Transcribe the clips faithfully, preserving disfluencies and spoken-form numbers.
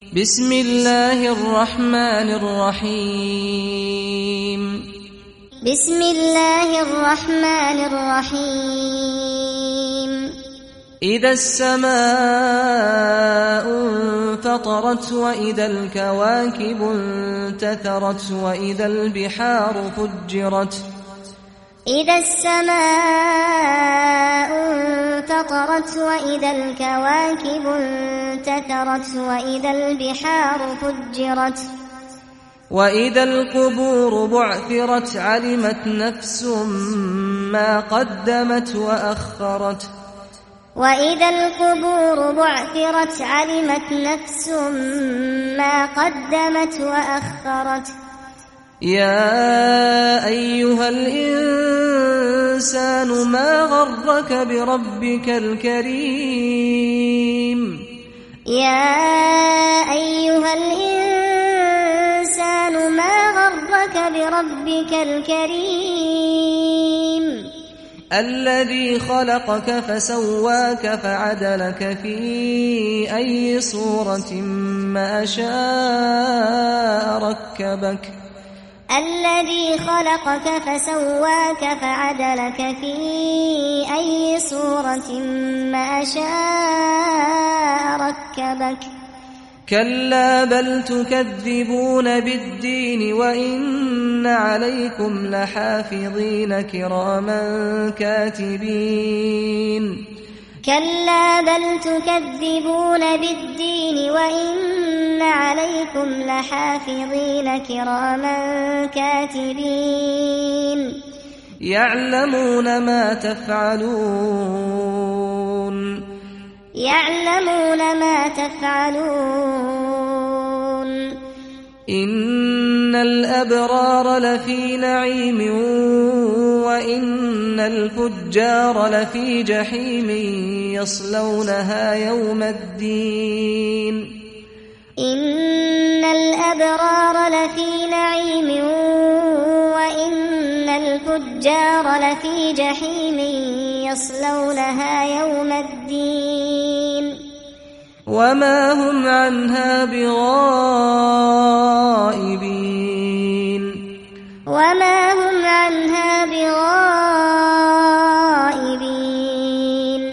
بسم الله الرحمن الرحيم بسم الله الرحمن الرحيم إذا السماء انفطرت وإذا الكواكب انتثرت وإذا البحار فجرت إذا السماء انفطرت وإذا الكواكب انتثرت وإذا البحار فجرت وإذا القبور بعثرت علمت نفس ما قدمت وأخرت وإذا القبور بعثرت علمت نفس ما قدمت وأخرت يا أيها الإنسان ما غرك بربك الكريم يا أيها الإنسان ما غرك بربك الكريم الذي خلقك فسواك فعدلك في أي صورة ما شاء ركبك الذي خلقك فسواك فعدلك في أي صورة ما شاء ركبك كلا بل تكذبون بالدين وإن عليكم لحافظين كراما كاتبين كلا بل تكذبون بالدين وإن عليكم لحافظين كراما كاتبين يعلمون ما تفعلون يعلمون ما تفعلون إن الأبرار لفي نعيم وإن الفجار لفي جحيم يصلونها يوم الدين إن الأبرار لفي نعيم وإن الفجار لفي جحيم يصلونها يوم الدين وما هم عنها بغائبين وما هم عنها بغائبين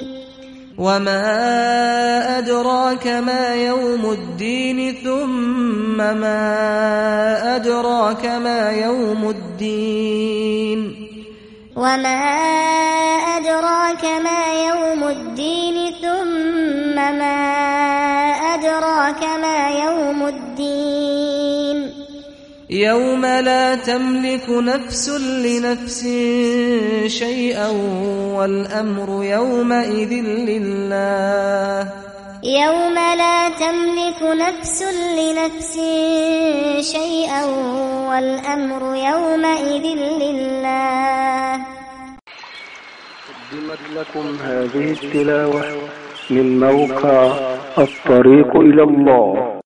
وما أدراك ما يوم الدين ثم ما أدراك ما يوم الدين وما أدراك ما يوم الدين ثم ما أدراك ما يوم الدين يوم لا تملك نفس لنفس شيئا والأمر يومئذ لله يوم لا تملك نفس لنفس شيئا والأمر يومئذ لله. قدمت لكم هذه التلاوة من موقع الطريق إلى الله.